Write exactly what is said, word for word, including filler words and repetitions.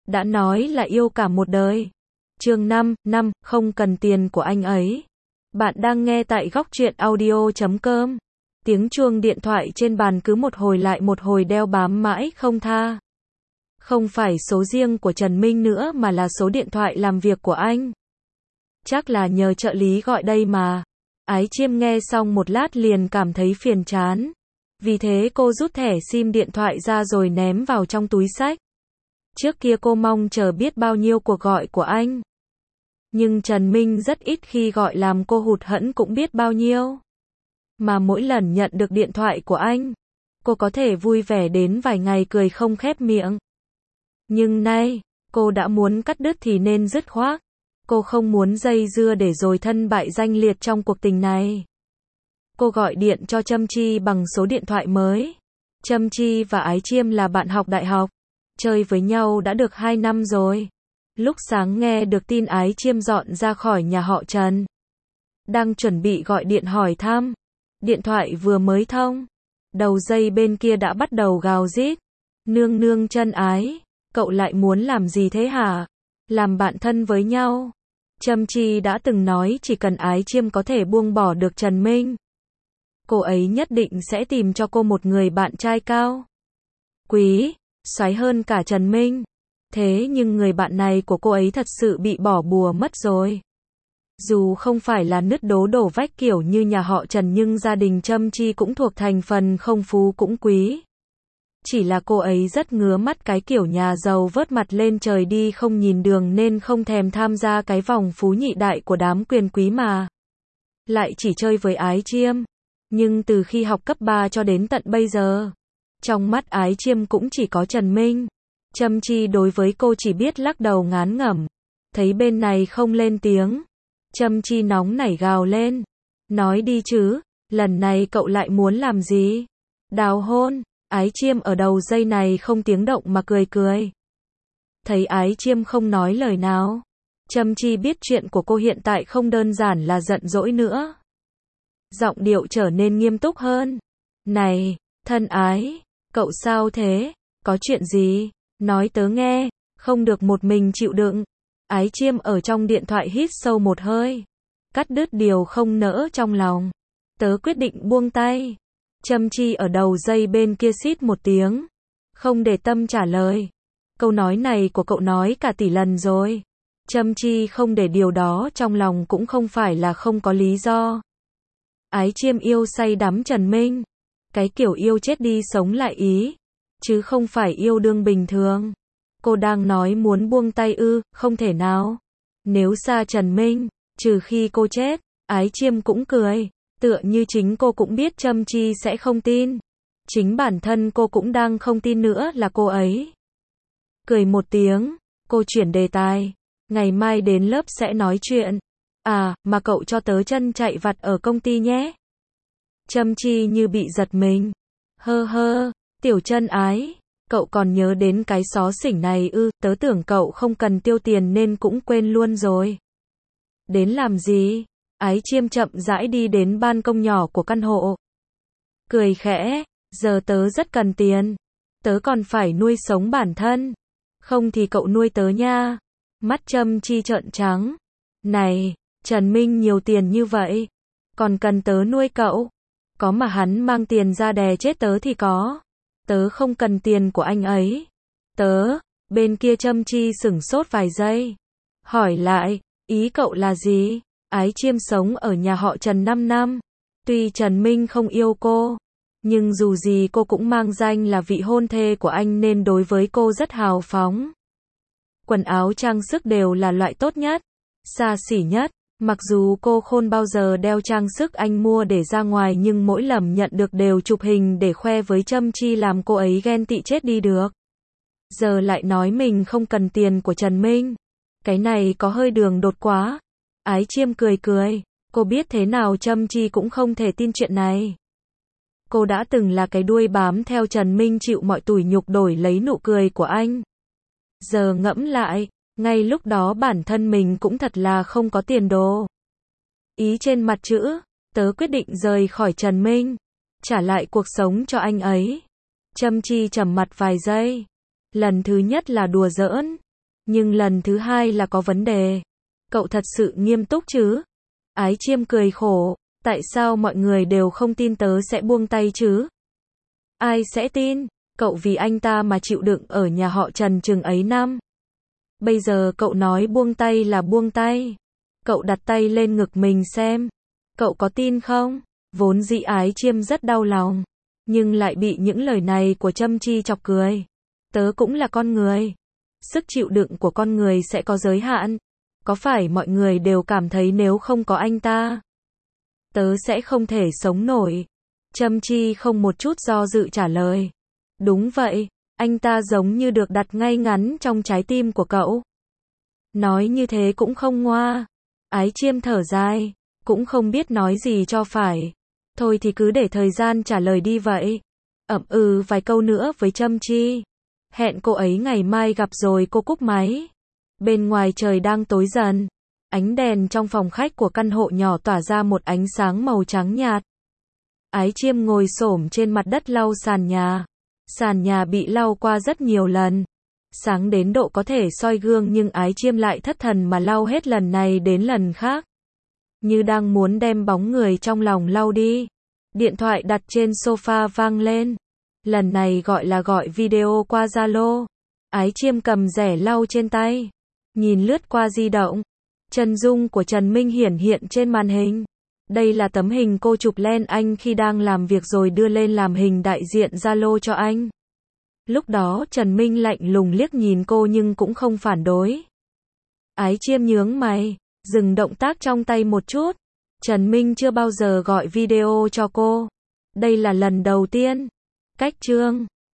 đã nói là yêu cả một đời. Chương năm, năm, không cần tiền của anh ấy. Bạn đang nghe tại góc truyện audio chấm com. Tiếng chuông điện thoại trên bàn cứ một hồi lại một hồi đeo bám mãi không tha. Không phải số riêng của Trần Minh nữa mà là số điện thoại làm việc của anh. Chắc là nhờ trợ lý gọi đây mà. Ái Chiêm nghe xong một lát liền cảm thấy phiền chán. Vì thế cô rút thẻ sim điện thoại ra rồi ném vào trong túi xách. Trước kia cô mong chờ biết bao nhiêu cuộc gọi của anh. Nhưng Trần Minh rất ít khi gọi làm cô hụt hẫng cũng biết bao nhiêu. Mà mỗi lần nhận được điện thoại của anh, cô có thể vui vẻ đến vài ngày cười không khép miệng. Nhưng nay, cô đã muốn cắt đứt thì nên dứt khoát. Cô không muốn dây dưa để rồi thân bại danh liệt trong cuộc tình này. Cô gọi điện cho Trâm Chi bằng số điện thoại mới. Trâm Chi và Ái Chiêm là bạn học đại học. Chơi với nhau đã được hai năm rồi. Lúc sáng nghe được tin Ái Chiêm dọn ra khỏi nhà họ Trần. Đang chuẩn bị gọi điện hỏi thăm. Điện thoại vừa mới thông. Đầu dây bên kia đã bắt đầu gào rít. Nương nương chân ái. Cậu lại muốn làm gì thế hả? Làm bạn thân với nhau. Trâm Chi đã từng nói chỉ cần Ái Chiêm có thể buông bỏ được Trần Minh. Cô ấy nhất định sẽ tìm cho cô một người bạn trai cao quý, xoáy hơn cả Trần Minh. Thế nhưng người bạn này của cô ấy thật sự bị bỏ bùa mất rồi. Dù không phải là nứt đố đổ vách kiểu như nhà họ Trần nhưng gia đình Trâm Chi cũng thuộc thành phần không phú cũng quý. Chỉ là cô ấy rất ngứa mắt cái kiểu nhà giàu vớt mặt lên trời đi không nhìn đường nên không thèm tham gia cái vòng phú nhị đại của đám quyền quý mà. Lại chỉ chơi với Ái Chiêm. Nhưng từ khi học cấp ba cho đến tận bây giờ, trong mắt Ái Chiêm cũng chỉ có Trần Minh. Trâm Chi đối với cô chỉ biết lắc đầu ngán ngẩm. Thấy bên này không lên tiếng, Trâm Chi nóng nảy gào lên. Nói đi chứ, lần này cậu lại muốn làm gì? Đào hôn. Ái Chiêm ở đầu dây này không tiếng động mà cười cười. Thấy Ái Chiêm không nói lời nào, Trâm Chi biết chuyện của cô hiện tại không đơn giản là giận dỗi nữa. Giọng điệu trở nên nghiêm túc hơn. Này, thân ái, cậu sao thế? Có chuyện gì? Nói tớ nghe, không được một mình chịu đựng. Ái Chiêm ở trong điện thoại hít sâu một hơi. Cắt đứt điều không nỡ trong lòng. Tớ quyết định buông tay. Trâm Chi ở đầu dây bên kia xít một tiếng. Không để tâm trả lời. Câu nói này của cậu nói cả tỷ lần rồi. Trâm Chi không để điều đó trong lòng cũng không phải là không có lý do. Ái Chiêm yêu say đắm Trần Minh. Cái kiểu yêu chết đi sống lại ý. Chứ không phải yêu đương bình thường. Cô đang nói muốn buông tay ư, không thể nào. Nếu xa Trần Minh, trừ khi cô chết. Ái Chiêm cũng cười. Tựa như chính cô cũng biết Trâm Chi sẽ không tin. Chính bản thân cô cũng đang không tin nữa là cô ấy. Cười một tiếng, cô chuyển đề tài. Ngày mai đến lớp sẽ nói chuyện. À, mà cậu cho tớ chân chạy vặt ở công ty nhé. Trâm Chi như bị giật mình. Hơ hơ, tiểu chân ái, cậu còn nhớ đến cái xó xỉnh này ư, tớ tưởng cậu không cần tiêu tiền nên cũng quên luôn rồi. Đến làm gì? Ái Chiêm chậm rãi đi đến ban công nhỏ của căn hộ. Cười khẽ, giờ tớ rất cần tiền. Tớ còn phải nuôi sống bản thân. Không thì cậu nuôi tớ nha. Mắt Trâm Chi trợn trắng. Này, Trần Minh nhiều tiền như vậy. Còn cần tớ nuôi cậu. Có mà hắn mang tiền ra đè chết tớ thì có. Tớ không cần tiền của anh ấy. Tớ, bên kia Trâm Chi sửng sốt vài giây. Hỏi lại, ý cậu là gì? Ái Chiêm sống ở nhà họ Trần năm năm. Tuy Trần Minh không yêu cô, nhưng dù gì cô cũng mang danh là vị hôn thê của anh nên đối với cô rất hào phóng. Quần áo trang sức đều là loại tốt nhất, xa xỉ nhất. Mặc dù cô không bao giờ đeo trang sức anh mua để ra ngoài nhưng mỗi lần nhận được đều chụp hình để khoe với Trâm Chi làm cô ấy ghen tị chết đi được. Giờ lại nói mình không cần tiền của Trần Minh. Cái này có hơi đường đột quá. Ái Chiêm cười cười. Cô biết thế nào Trâm Chi cũng không thể tin chuyện này. Cô đã từng là cái đuôi bám theo Trần Minh chịu mọi tủi nhục đổi lấy nụ cười của anh. Giờ ngẫm lại, ngay lúc đó bản thân mình cũng thật là không có tiền đồ. Ý trên mặt chữ, tớ quyết định rời khỏi Trần Minh, trả lại cuộc sống cho anh ấy. Trâm Chi trầm mặt vài giây. Lần thứ nhất là đùa giỡn, Nhưng lần thứ hai là có vấn đề. Cậu thật sự nghiêm túc chứ? Ái Chiêm cười khổ. Tại sao mọi người đều không tin tớ sẽ buông tay chứ? Ai sẽ tin? Cậu vì anh ta mà chịu đựng ở nhà họ Trần chừng ấy năm. Bây giờ cậu nói buông tay là buông tay. Cậu đặt tay lên ngực mình xem. Cậu có tin không? Vốn dĩ Ái Chiêm rất đau lòng. Nhưng lại bị những lời này của Trâm Chi chọc cười. Tớ cũng là con người. Sức chịu đựng của con người sẽ có giới hạn. Có phải mọi người đều cảm thấy nếu không có anh ta, tớ sẽ không thể sống nổi? Trâm Chi không một chút do dự trả lời. Đúng vậy, anh ta giống như được đặt ngay ngắn trong trái tim của cậu. Nói như thế cũng không ngoa. Ái Chiêm thở dài, cũng không biết nói gì cho phải. Thôi thì cứ để thời gian trả lời đi vậy. Ậm ừ vài câu nữa với Trâm Chi. Hẹn cô ấy ngày mai gặp rồi cô cúp máy. Bên ngoài trời đang tối dần. Ánh đèn trong phòng khách của căn hộ nhỏ tỏa ra một ánh sáng màu trắng nhạt. Ái Chiêm ngồi xổm trên mặt đất lau sàn nhà. Sàn nhà bị lau qua rất nhiều lần. Sáng đến độ có thể soi gương nhưng Ái Chiêm lại thất thần mà lau hết lần này đến lần khác. Như đang muốn đem bóng người trong lòng lau đi. Điện thoại đặt trên sofa vang lên. Lần này gọi là gọi video qua Zalo. Ái Chiêm cầm rẻ lau trên tay. Nhìn lướt qua di động. Chân dung của Trần Minh hiển hiện trên màn hình. Đây là tấm hình cô chụp lên anh khi đang làm việc rồi đưa lên làm hình đại diện Zalo cho anh. Lúc đó Trần Minh lạnh lùng liếc nhìn cô nhưng cũng không phản đối. Ái Chiêm nhướng mày, dừng động tác trong tay một chút. Trần Minh chưa bao giờ gọi video cho cô. Đây là lần đầu tiên. Cách chương